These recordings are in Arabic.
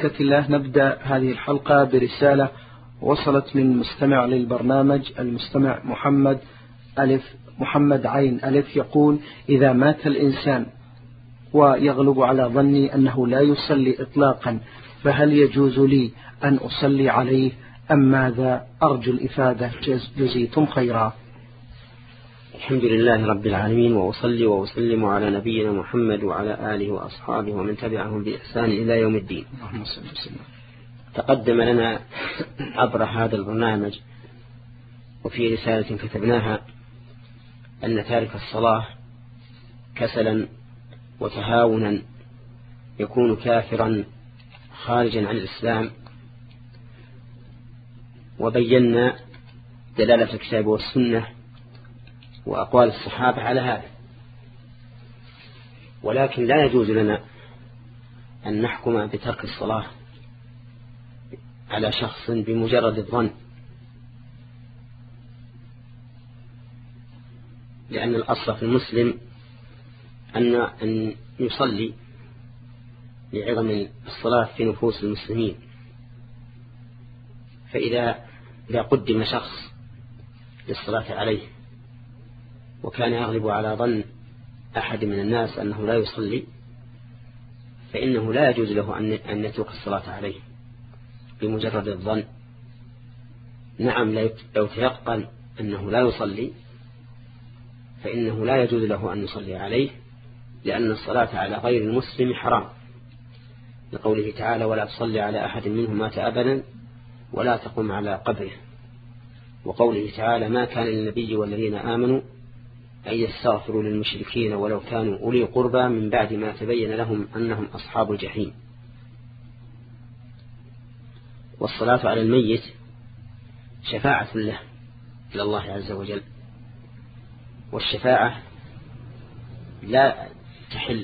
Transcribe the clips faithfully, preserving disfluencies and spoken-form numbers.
بركة الله نبدأ هذه الحلقة برسالة وصلت من مستمع للبرنامج، المستمع محمد ألف محمد عين ألف، يقول: إذا مات الإنسان ويغلب على ظني أنه لا يصلي إطلاقا، فهل يجوز لي أن أصلي عليه أم ماذا؟ أرجو الإفادة، جزيتم خيرا. الحمد لله رب العالمين، وأصلي وأسلم على نبينا محمد وعلى آله وأصحابه ومن تبعهم بإحسان إلى يوم الدين. تقدم لنا عبر هذا البرنامج وفي رسالة كتبناها أن تارك الصلاة كسلا وتهاونا يكون كافرا خارجا عن الإسلام، وبينا دلالة الكتاب والسنة وأقوال الصحابة على هذا. ولكن لا يجوز لنا أن نحكم بترك الصلاة على شخص بمجرد الظن، لأن الأصل في المسلم أن أن يصلي لعظم الصلاة في نفوس المسلمين. فإذا إذا قدم شخص للصلاة عليه وكان يغلب على ظن أحد من الناس أنه لا يصلي، فإنه لا يجوز له أن يترك الصلاة عليه بمجرد الظن. نعم، لو تيقن أنه لا يصلي فإنه لا يجوز له أن يصلي عليه، لأن الصلاة على غير المسلم حرام، لقوله تعالى: ولا تصلي على أحد منهم مات أبدا ولا تقم على قبره. وقوله تعالى: ما كان للنبي والذين آمنوا أن يستغفروا للمشركين ولو كانوا أولي قربى من بعد ما تبين لهم أنهم أصحاب الجحيم. والصلاة على الميت شفاعة له إلى الله عز وجل، والشفاعة لا تحل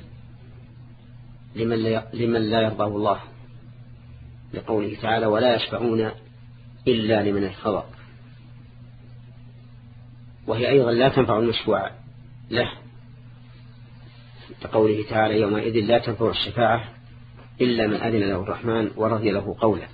لمن لا يرضاه الله، لقوله تعالى: ولا يشفعون إلا لمن ارتضى. وهي أيضا لا تنفع المشفوع له، لقوله تعالى: يومئذ لا تنفع الشفاعة إلا من أذن له الرحمن ورضي له قوله.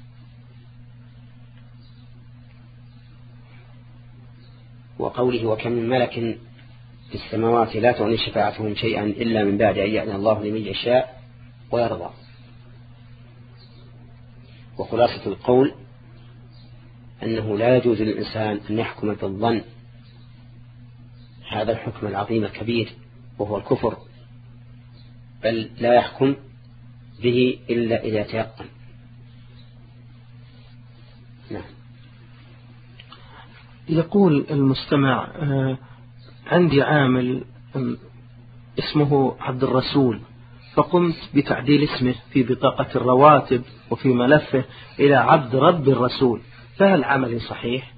وقوله: وكم من ملك في السماوات لا تغني شفاعتهم شيئا إلا من بعد أن يأذن الله لمن يشاء ويرضى. وخلاصة القول أنه لا يجوز للإنسان أن يحكم بالظن هذا الحكم العظيم الكبير وهو الكفر، بل لا يحكم به إلا إذا تيقن. نعم. يقول المستمع: آه عندي عامل اسمه عبد الرسول، فقمت بتعديل اسمه في بطاقة الرواتب وفي ملفه إلى عبد رب الرسول، فهل عملي صحيح؟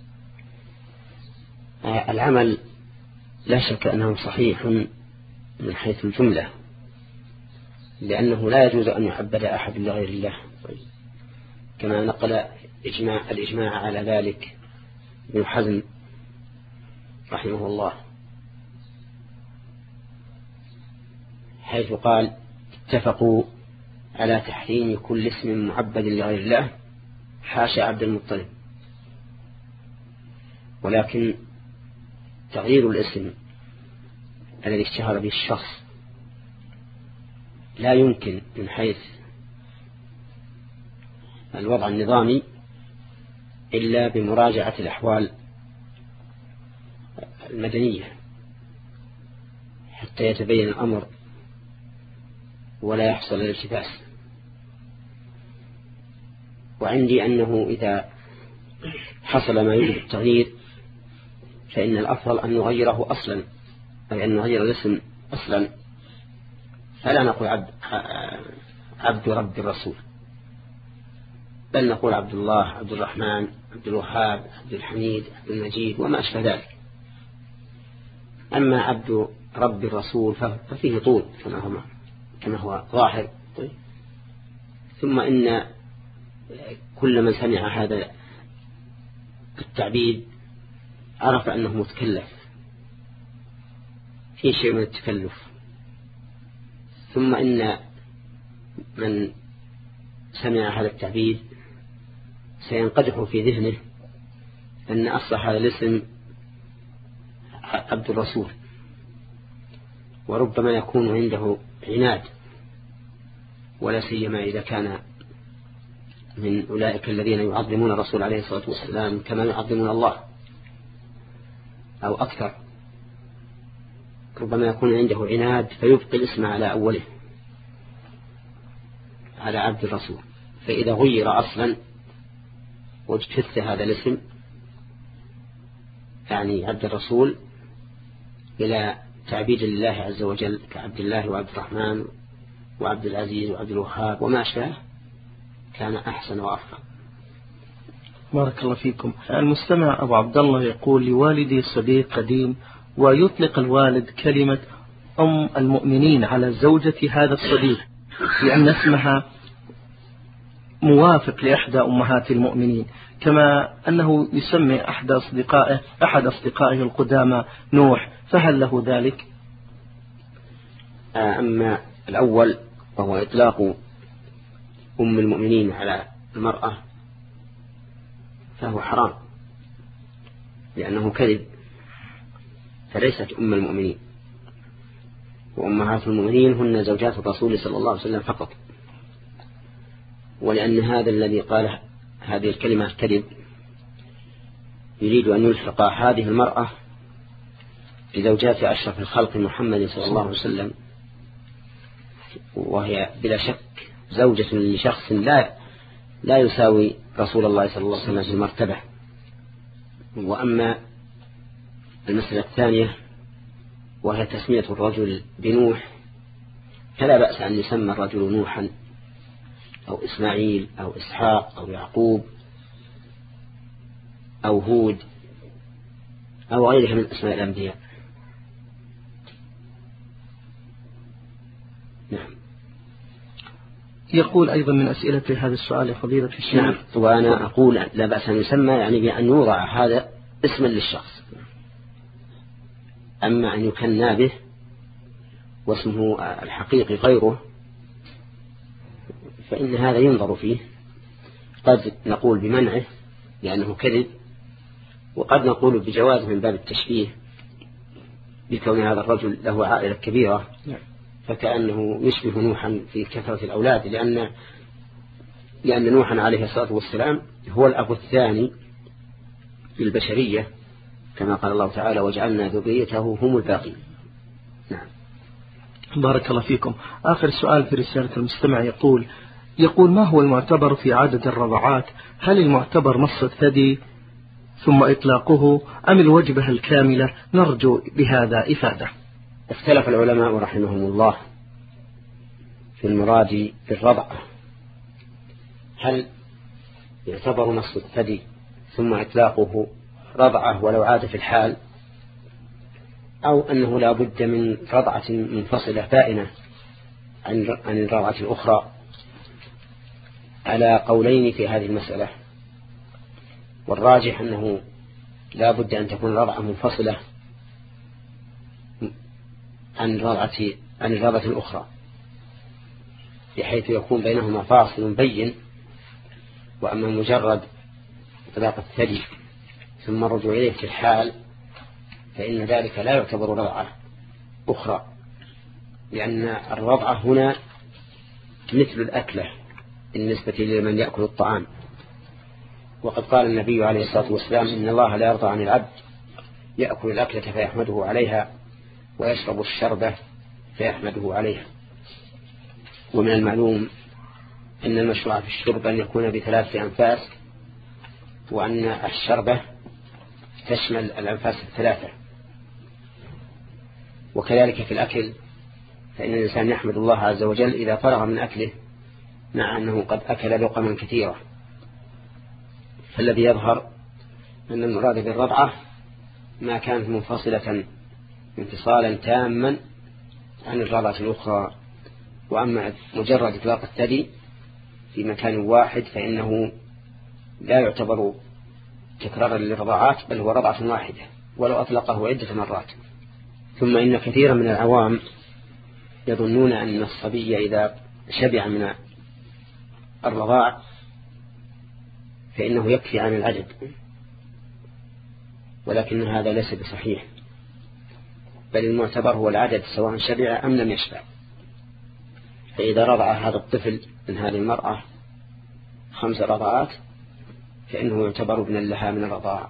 آه العمل لا شك أنه صحيح من حيث الجملة، لأنه لا يجوز أن يعبد أحد لغير الله، كما نقل إجماع الإجماع على ذلك ابن حزم رحمه الله، حيث قال: اتفقوا على تحريم كل اسم معبد لغير الله حاشا عبد المطلب. ولكن تغيير الاسم الذي اشتهر به الشخص لا يمكن من حيث الوضع النظامي إلا بمراجعة الأحوال المدنية حتى يتبين الأمر ولا يحصل الالتباس. وعندي أنه إذا حصل ما يوجب التغيير فإن الأفضل أن نغيره أصلا، أي أن نغير الاسم أصلا، فلا نقول عبد, عبد رب الرسول، بل نقول عبد الله، عبد الرحمن، عبد الوهاب، عبد الحميد، عبد المجيد وما أشبه ذلك. أما عبد رب الرسول ففيه طول كما هو, كما هو ظاهر. ثم إن كل من سمع هذا التعبيد عرف أنه متكلف، في شيء من التكلف. ثم إن من سمع هذا التعبير سينقدح في ذهنه أن أصل هذا الاسم عبد الرسول، وربما يكون عنده عناد، ولا سيما إذا كان من أولئك الذين يعظمون الرسول عليه الصلاة والسلام كما يعظمون الله أو أكثر. ربما يكون عنده عناد فيبقي الاسم على أوله على عبد الرسول، فإذا غير أصلا واجتث هذا الاسم يعني عبد الرسول إلى تعبيد الله عز وجل كعبد الله وعبد الرحمن وعبد العزيز وعبد الوهاب وما أشبه كان أحسن وأفضل. بارك الله فيكم. المستمع أبو عبد الله يقول: لوالدي صديق قديم، ويطلق الوالد كلمة أم المؤمنين على زوجة هذا الصديق لأن اسمها موافق لإحدى أمهات المؤمنين، كما أنه يسمي أحد أصدقائه أحد أصدقائه القدامى نوح، فهل له ذلك؟ أما الأول وهو إطلاق أم المؤمنين على المرأة فهو حرام لأنه كذب، فليست أم المؤمنين، وأمهات المؤمنين هن زوجات الرسول صلى الله عليه وسلم فقط. ولأن هذا الذي قال هذه الكلمة كذب يريد أن يلحق هذه المرأة بزوجات أشرف الخلق محمد صلى الله عليه وسلم، وهي بلا شك زوجة لشخص لا لا يساوي رسول الله صلى الله عليه وسلم في المرتبة. وأما المسألة الثانية وهي تسمية الرجل بنوح، فلا بأس أن يسمى الرجل نوحا أو إسماعيل أو إسحاق أو يعقوب أو هود أو غيرها من أسماء الأنبياء. نعم. يقول أيضا من أسئلة هذا السؤال يا فضيلة الشيخ. نعم. وأنا أقول لا بأس أن يسمى يعني بأن يوضع هذا اسما للشخص، أما أن يكنى به واسمه الحقيقي غيره فإن هذا ينظر فيه، قد نقول بمنعه لأنه كذب، وقد نقول بجوازه من باب التشبيه بكون هذا الرجل له عائلة كبيرة فكأنه يشبه نوحا في كثرة الأولاد، لأن لأن نوحا عليه الصلاة والسلام هو الأب الثاني في البشرية كما قال الله تعالى: وجعلنا ذريته هم الباقين. نعم. بارك الله فيكم. آخر سؤال في رسالة المستمع يقول يقول ما هو المعتبر في عدد الرضعات؟ هل المعتبر مص الثدي ثم إطلاقه أم الوجبة الكاملة؟ نرجو بهذا إفادة. اختلف العلماء رحمهم الله في المراد بالرضعة، هل يعتبر مص الثدي ثم إطلاقه رضعة ولو عاد في الحال، أو أنه لا بد من رضعة منفصلة بائنة عن الرضعة الأخرى؟ على قولين في هذه المسألة، والراجح أنه لا بد أن تكون رضعة منفصلة عن الرضعة عن الرضعة الأخرى بحيث يكون بينهما فاصل بين. وأما مجرد إطلاق الثدي ثم الرجوع إليه في الحال فإن ذلك لا يعتبر رضعة أخرى، لأن الرضعة هنا مثل الأكلة بالنسبة لمن يأكل الطعام. وقد قال النبي عليه الصلاة والسلام: إن الله لا يرضى عن العبد يأكل الأكلة فيحمده عليها ويشرب الشربة فيحمده عليها. ومن المعلوم أن المشروع في الشرب أن يكون بثلاث أنفاس، وأن الشربة تشمل الأنفاس الثلاثة. وكذلك في الأكل فإن الإنسان يحمد الله عز وجل إذا فرغ من أكله مع أنه قد أكل لقما كثيرة. فالذي يظهر أن المراد بالرضعة ما كانت منفصلة انفصالا تاما عن الرضعة الأخرى. وأما مجرد إطلاق الثدي في مكان واحد فإنه لا يعتبر تكرارا للرضاعات، بل هو رضعة واحدة ولو أطلقه عدة مرات. ثم إن كثيرا من العوام يظنون أن الصبي إذا شبع من الرضاع فإنه يكفي عن العدد، ولكن هذا ليس بصحيح، بل المعتبر هو العدد سواء شبع أم لم يشبع. فإذا رضع هذا الطفل من هذه المرأة خمس رضعات فإنه يعتبر ابنا لها من الرضاع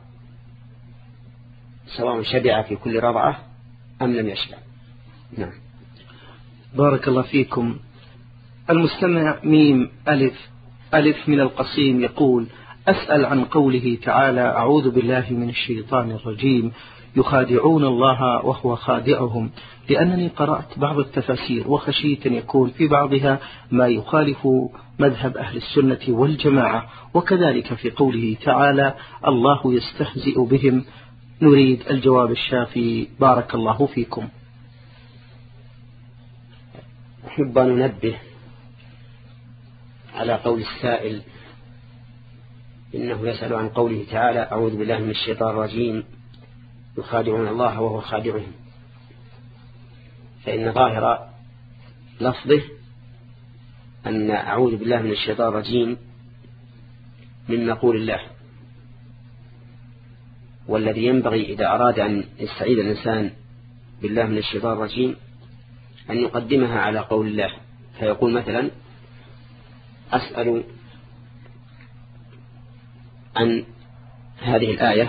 سواء شبع في كل رضعة أم لم يشبع. نعم. بارك الله فيكم. المستمع ميم ألف ألف من القصيم يقول: أسأل عن قوله تعالى: أعوذ بالله من الشيطان الرجيم، يخادعون الله وهو خادعهم، لأنني قرأت بعض التفاسير وخشيت أن يكون في بعضها ما يخالف مذهب أهل السنة والجماعة، وكذلك في قوله تعالى: الله يستهزئ بهم. نريد الجواب الشافي بارك الله فيكم. أحب أن ننبه على قول السائل إنه يسأل عن قوله تعالى: أعوذ بالله من الشيطان الرجيم، يخادعون الله وهو خادعهم. فإن ظاهر لفظه أن أعوذ بالله من الشيطان الرجيم من مقول الله، والذي ينبغي إذا أراد أن يستعيذ الإنسان بالله من الشيطان الرجيم أن يقدمها على قول الله، فيقول مثلا: أسأل عن هذه الآية،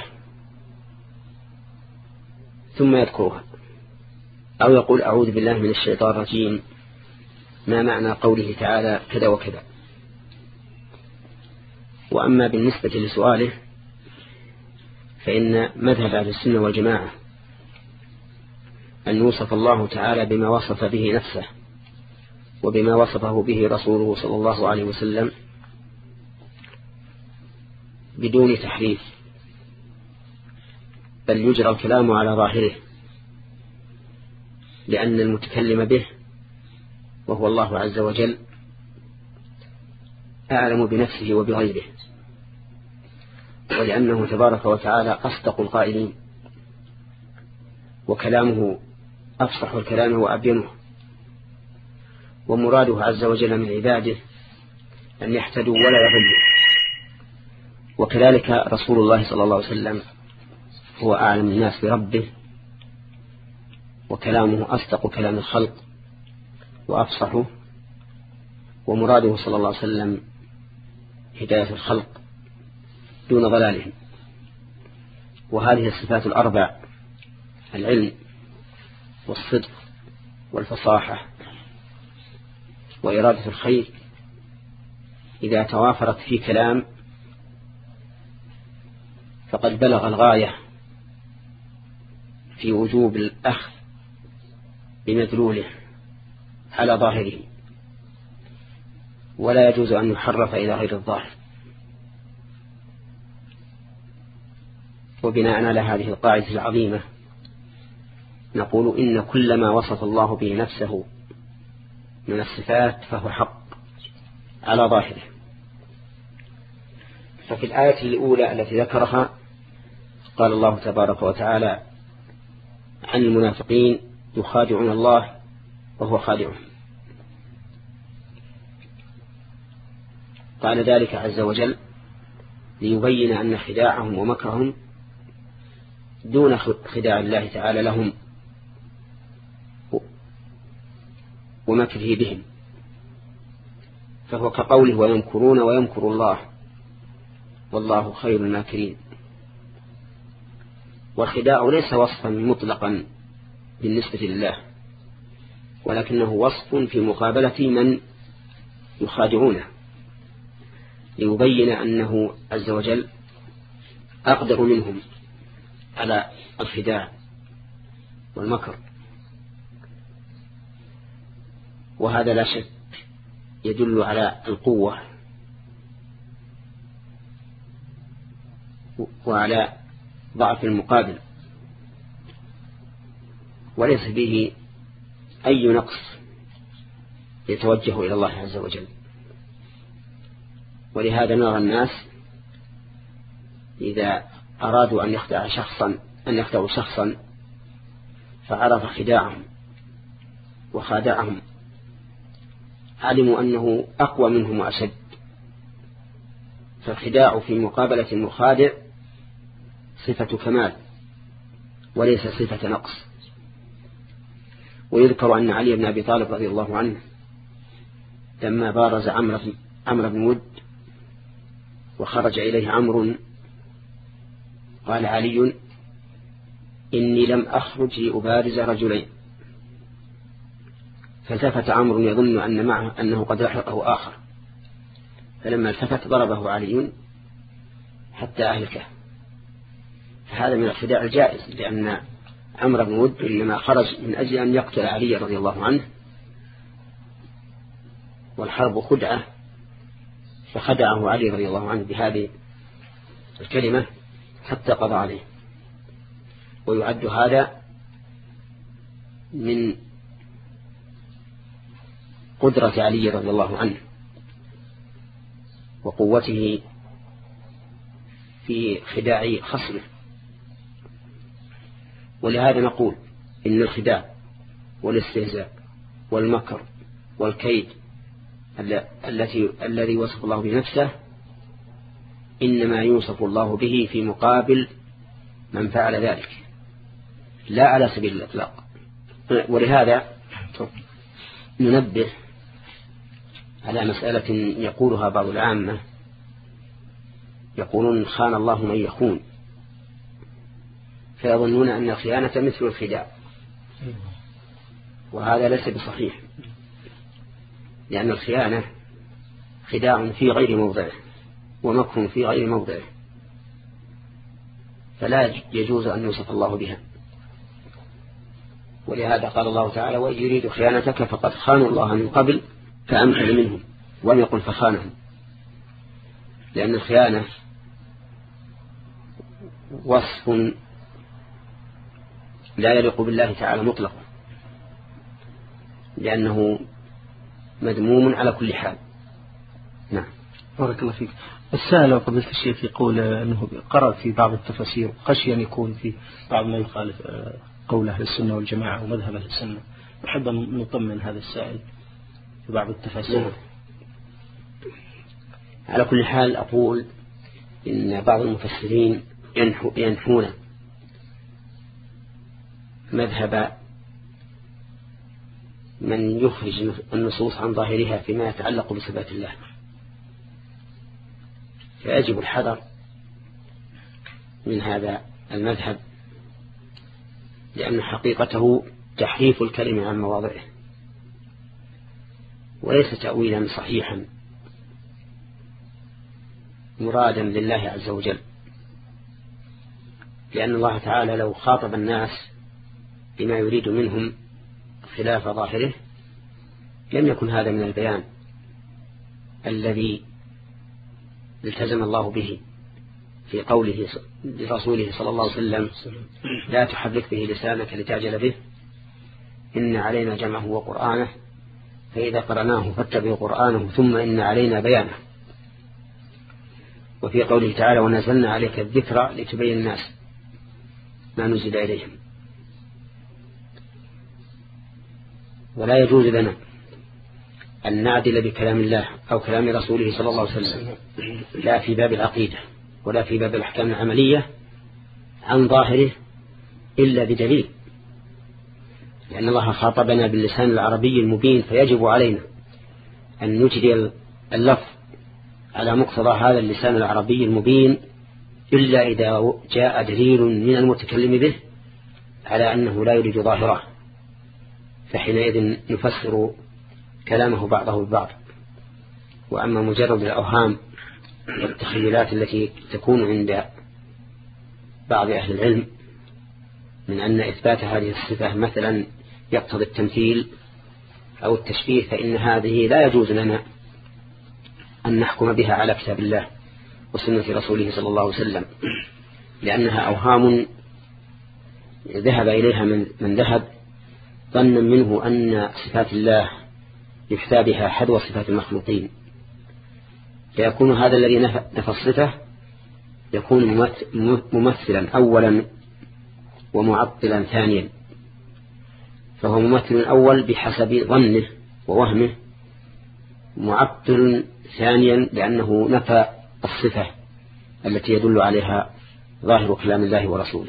ثم يذكرها، أو يقول: أعوذ بالله من الشيطان الرجيم، ما معنى قوله تعالى كذا وكذا. وأما بالنسبة لسؤاله فإن مذهب أهل السنة والجماعة أن يوصف الله تعالى بما وصف به نفسه وبما وصفه به رسوله صلى الله عليه وسلم بدون تحريف، بل يجرى الكلام على ظاهره، لأن المتكلم به وهو الله عز وجل أعلم بنفسه وبغيره، ولأنه تبارك وتعالى أصدق القائلين، وكلامه أفصح الكلام وأبينه، ومراده عز وجل من عباده أن يحتدوا ولا يضلوا. وكذلك رسول الله صلى الله عليه وسلم هو أعلم الناس بربه، وكلامه أصدق كلام الخلق وأفصحه، ومراده صلى الله عليه وسلم هداية الخلق دون ضلالهم. وهذه الصفات الأربع: العلم والصدق والفصاحة وإرادة الخير، إذا توافرت في كلام فقد بلغ الغاية في وجوب الأخذ بمدلوله على ظاهره، ولا يجوز أن يحرف إلى غير الظاهر. وبناء على هذه القاعدة العظيمة نقول إن كل ما وصف الله به نفسه من الصفات فهو حق على ظاهره. ففي الآية الأولى التي ذكرها قال الله تبارك وتعالى عن المنافقين: يخادعون الله وهو خادعهم. قال ذلك عز وجل ليبين أن خداعهم ومكرهم دون خداع الله تعالى لهم ومكره بهم، فهو كقوله: ويمكرون ويمكر الله والله خير الماكرين. والخداع ليس وصفا مطلقا بالنسبة لله، ولكنه وصف في مقابلة من يخادعونه، ليبين أنه عز وجل أقدر منهم على الخداع والمكر. وهذا لا شك يدل على القوة وعلى ضعف المقابل، وليس به أي نقص يتوجه إلى الله عز وجل. ولهذا نرى الناس إذا أرادوا أن يخدع شخصا أن يخدعوا شخصا فعرف خداعهم وخادعهم، علموا أنه أقوى منهم وأشد فالخداع في مقابلة المخادع صفة كمال وليس صفة نقص. ويذكر أن علي بن أبي طالب رضي الله عنه لما بارز عمرو بن ود وخرج إليه عمرو قال علي إني لم أخرج لأبارز رجلين، فالتفت عمرو يظن أن معه أنه قد لحقه آخر، فلما التفت ضربه علي حتى أهلكه. فهذا من الخداع الجائز، لأن عمرو بن ود إنما خرج من أجل أن يقتل علي رضي الله عنه، والحرب خدعة، فخدعه علي رضي الله عنه بهذه الكلمة حتى قضى عليه. ويعد هذا من قدرة علي رضي الله عنه وقوته في خداع خصمه. ولهذا نقول إن الخداع والاستهزاء والمكر والكيد التي الذي وصف الله بنفسه إنما يوصف الله به في مقابل من فعل ذلك، لا على سبيل الإطلاق. ولهذا ننبه على مسألة يقولها بعض العامة، يقولون خان الله من يخون، فيظنون أن الخيانة مثل الخداع، وهذا ليس بصحيح، لأن الخيانة خداع في غير موضعه ومكر في غير موضعه، فلا يجوز أن يوصف الله بها. ولهذا قال الله تعالى وإن يريد خيانتك فقد خانوا الله من قبل فأمكن منهم، ولم يقل فخانهم، لأن الخيانة وصف لا يليق بالله تعالى مطلقا، لأنه مذموم على كل حال. نعم. بارك الله فيك. السائل وقبلت الشيخ يقول أنه قرأ في بعض التفاسير خشي أن يكون في بعض ما يخالف قول أهل السنة والجماعة ومذهب أهل السنة، نحب أن نطمن هذا السائل في بعض التفاسير. نعم. على كل حال أقول إن بعض المفسرين ينحون مذهب من يخرج النصوص عن ظاهرها فيما يتعلق بصفات الله، فيجب الحذر من هذا المذهب، لأن حقيقته تحريف الكلمة عن مواضعه وليس تأويلا صحيحا مرادا لله عز وجل، لأن الله تعالى لو خاطب الناس بما يريد منهم خلاف ظاهره لم يكن هذا من البيان الذي التزم الله به في قوله لرسوله صلى الله عليه وسلم لا تحرك به لسانك لتعجل به إن علينا جمعه وقرآنه فإذا قرأناه فاتبع قرآنه ثم إن علينا بيانه. وفي قوله تعالى ونزلنا عليك الذكر لتبين الناس ما نزل إليهم. ولا يجوز لنا أن نعدل بكلام الله أو كلام رسوله صلى الله عليه وسلم لا في باب العقيدة ولا في باب الأحكام العملية عن ظاهره إلا بدليل، لأن الله خاطبنا باللسان العربي المبين، فيجب علينا أن نجري اللفظ على مقتضى هذا اللسان العربي المبين إلا إذا جاء دليل من المتكلم به على أنه لا يريد ظاهره، فحينئذ نفسر كلامه بعضه ببعض. وأما مجرد الأوهام والتخيلات التي تكون عند بعض أهل العلم من أن إثبات هذه الصفة مثلا يقتضي التمثيل أو التشبيه، فإن هذه لا يجوز لنا أن نحكم بها على كتاب الله وسنة رسوله صلى الله عليه وسلم، لأنها أوهام ذهب إليها من, من ذهب ظنا منه أن صفات الله يحثى بها حذو صفات المخلوقين، فيكون هذا الذي نفى الصفة يكون ممثلا أولا ومعطلا ثانيا. فهو ممثل أول بحسب ظنه ووهمه، معطل ثانيا لأنه نفى الصفة التي يدل عليها ظاهر كلام الله ورسوله.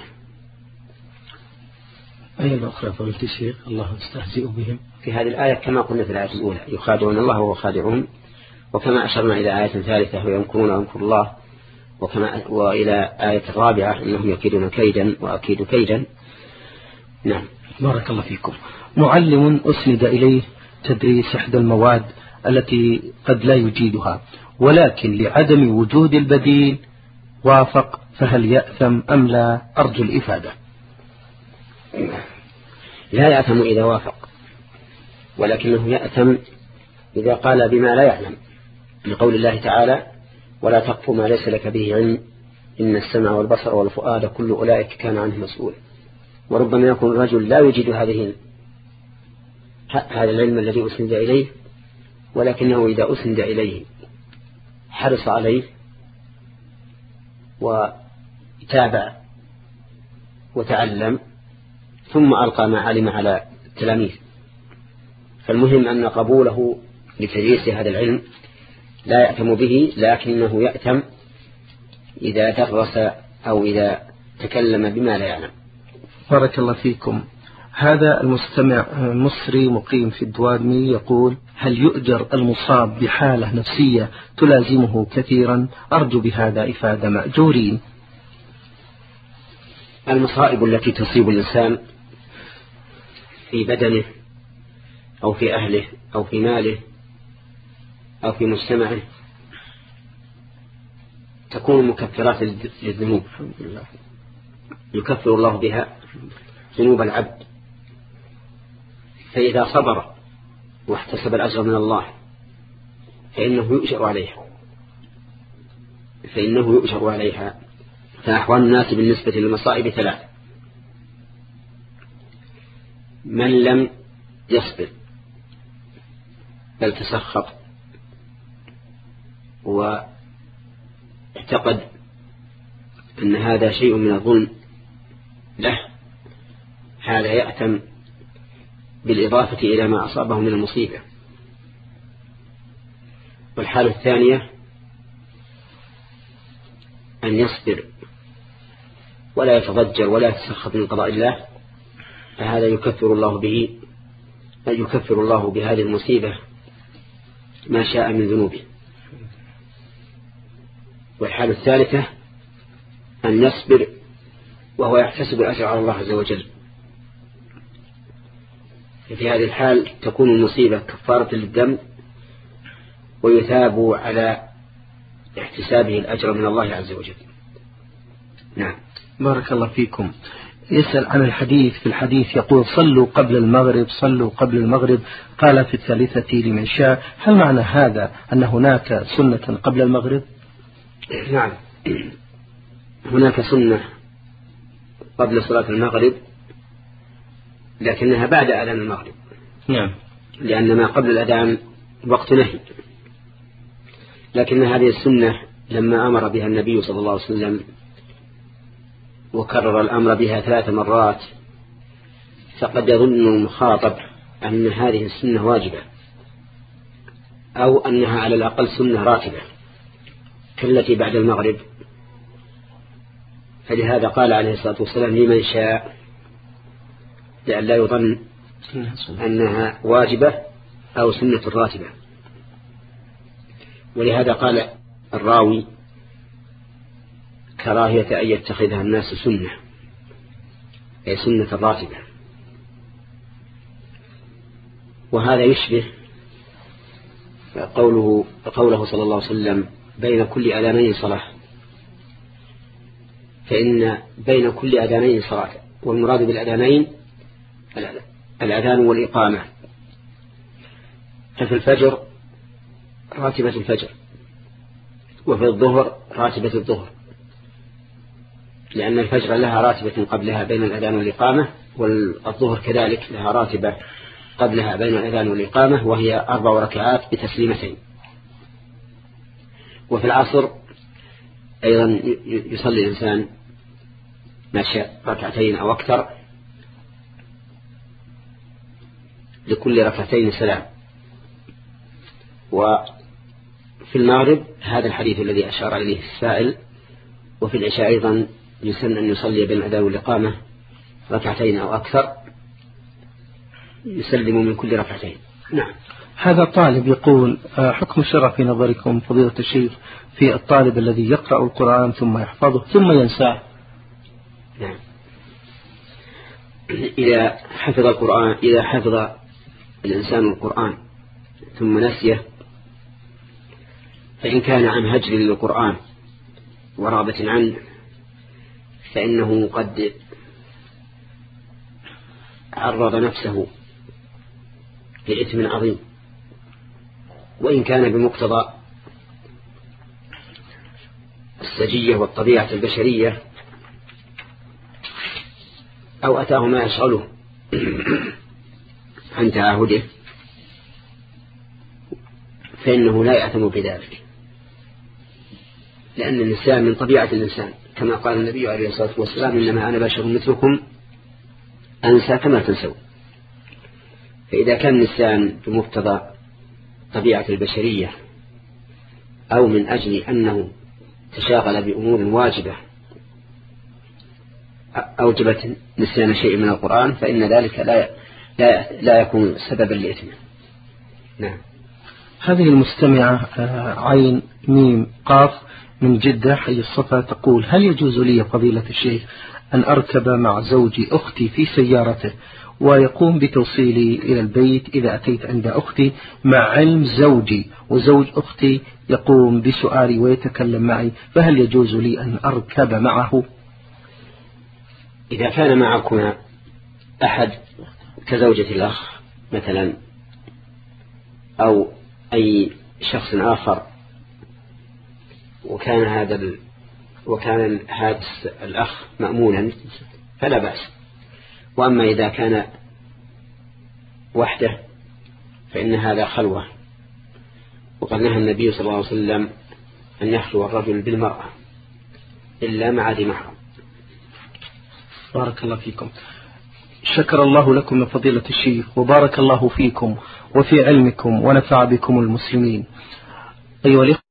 أي الأخرى فقلت الشيخ الله يستهزئ بهم في هذه الآية كما قلنا في الآية الأولى يخادعون الله وهو خادعهم، وكما أشرنا إلى آية ثالثة ويمكرون ويمكر الله، وكما وإلى آية الرابعة إنهم يكيدون كيدا وأكيد كيدا. نعم. بارك الله فيكم. معلم أسند إليه تدريس إحدى المواد التي قد لا يجيدها، ولكن لعدم وجود البديل وافق، فهل يأثم أم لا؟ أرجو الإفادة. لا يأثم إذا وافق، ولكنه يأثم إذا قال بما لا يعلم، لقول الله تعالى ولا تقف ما ليس لك به علم إن السمع والبصر والفؤاد كل أولئك كان عنه مسؤول. وربما يكون الرجل لا يجد هذه هذا العلم الذي أسند إليه، ولكنه إذا أسند إليه حرص عليه وتابع وتعلم ثم ألقى ما علم على التلاميذ. فالمهم أن قبوله لتدريس هذا العلم لا يأتم به، لكنه يأتم إذا درس أو إذا تكلم بما لا يعلم. بارك الله فيكم. هذا المستمع مصري مقيم في الدوادمي يقول هل يؤجر المصاب بحالة نفسية تلازمه كثيرا؟ أرجو بهذا إفادة مأجورين. المصائب التي تصيب الإنسان في بدنه أو في أهله أو في ماله أو في مجتمعه تكون مكفرات للذنوب، يكفر الله بها ذنوب العبد. فإذا صبر واحتسب الأجر من الله فإنه يؤجر عليها فإنه يؤجر عليها فأحوال الناس بالنسبة للمصائب ثلاث: من لم يصبر بل تسخط واعتقد أن هذا شيء من الظلم له، هذا يأتم بالإضافة إلى ما أصابه من المصيبة. والحالة الثانية أن يصبر ولا يتضجر ولا يتسخط من قضاء الله، فهذا يكفر الله به أن يكفر الله بهذه المصيبة ما شاء من ذنوبه. والحالة الثالثة أن يصبر وهو يحتسب الأجر على الله عز وجل. في هذه الحال تكون المصيبة كفارة للذنب ويثاب على احتسابه الأجر من الله عز وجل. نعم. بارك الله فيكم. يسأل عن الحديث، في الحديث يقول صلوا قبل المغرب صلوا قبل المغرب، قال في الثالثة لمن شاء، هل معنى هذا أن هناك سنة قبل المغرب؟ نعم، هناك سنة قبل صلاة المغرب لكنها بعد أذان المغرب. نعم. لأن ما قبل الأذان وقت نهي، لكن هذه السنة لما أمر بها النبي صلى الله عليه وسلم وكرر الأمر بها ثلاث مرات فقد يظن المخاطب أن هذه السنة واجبة أو أنها على الأقل سنة راتبة كالتي بعد المغرب، فلهذا قال عليه الصلاة والسلام لمن شاء، لأن لا يظن أنها واجبة أو سنة راتبة. ولهذا قال الراوي كراهية أن يتخذها الناس سنة، أي سنة راتبة. وهذا يشبه قوله, قوله صلى الله عليه وسلم بين كل أذانين صلاة، فإن بين كل أذانين صلاة، والمراد بالأذانين الأذان والإقامة. ففي الفجر راتبة الفجر، وفي الظهر راتبة الظهر، لأن الفجر لها راتبة قبلها بين الأذان والإقامة، والظهر كذلك لها راتبة قبلها بين الأذان والإقامة وهي أربع ركعات بتسليمتين. وفي العصر أيضا يصلي الإنسان ما شاء ركعتين أو أكثر، لكل ركعتين سلام. وفي في المغرب هذا الحديث الذي أشار إليه السائل، وفي العشاء أيضا يسن أن يصلي بين الأذان والإقامة ركعتين أو أكثر يسلم من كل ركعتين. نعم. هذا طالب يقول حكم الشرع في نظركم فضيلة الشيخ في الطالب الذي يقرأ القرآن ثم يحفظه ثم ينساه؟ نعم. إذا حفظ القرآن إذا حفظ الإنسان القرآن ثم نسيه، فإن كان عن هجر للقرآن ورغبة عنه فإنه قد عرض نفسه لإثم عظيم، وإن كان بمقتضى السجية والطبيعة البشرية أو أتاه ما يشغله عن تعاهده فإنه لا يأثم بذلك، لأن النسيان من طبيعة الإنسان، كما قال النبي عليه الصلاة والسلام: إنما أنا بشر مثلكم أنسى كما تنسون. فإذا كان النسيان بمقتضى طبيعة البشرية أو من أجل أنه تشاغل بأمور واجبة أوجبت نسيان شيء من القرآن فإن ذلك لا لا لا يكون سببا لإثمه. نعم. هذه المستمعة عين ميم قاف من جدة حي الصفا تقول: هل يجوز لي فضيلة الشيخ أن أركب مع زوجي أختي في سيارته ويقوم بتوصيلي إلى البيت إذا أتيت عند أختي، مع علم زوجي وزوج أختي يقوم بسؤالي ويتكلم معي، فهل يجوز لي أن أركب معه؟ إذا كان معكما أحد كزوجة الأخ مثلا أو أي شخص آخر وكان هذا ال... وكان هذا الأخ مأمونا فلا بأس. وأما إذا كان وحده فإن هذا خلوة، وقد نهى النبي صلى الله عليه وسلم أن يخلو الرجل بالمرأة إلا مع ذي محرم. بارك الله فيكم. شكر الله لكم من فضيلة الشيخ، وبارك الله فيكم وفي علمكم ونفع بكم المسلمين. أيها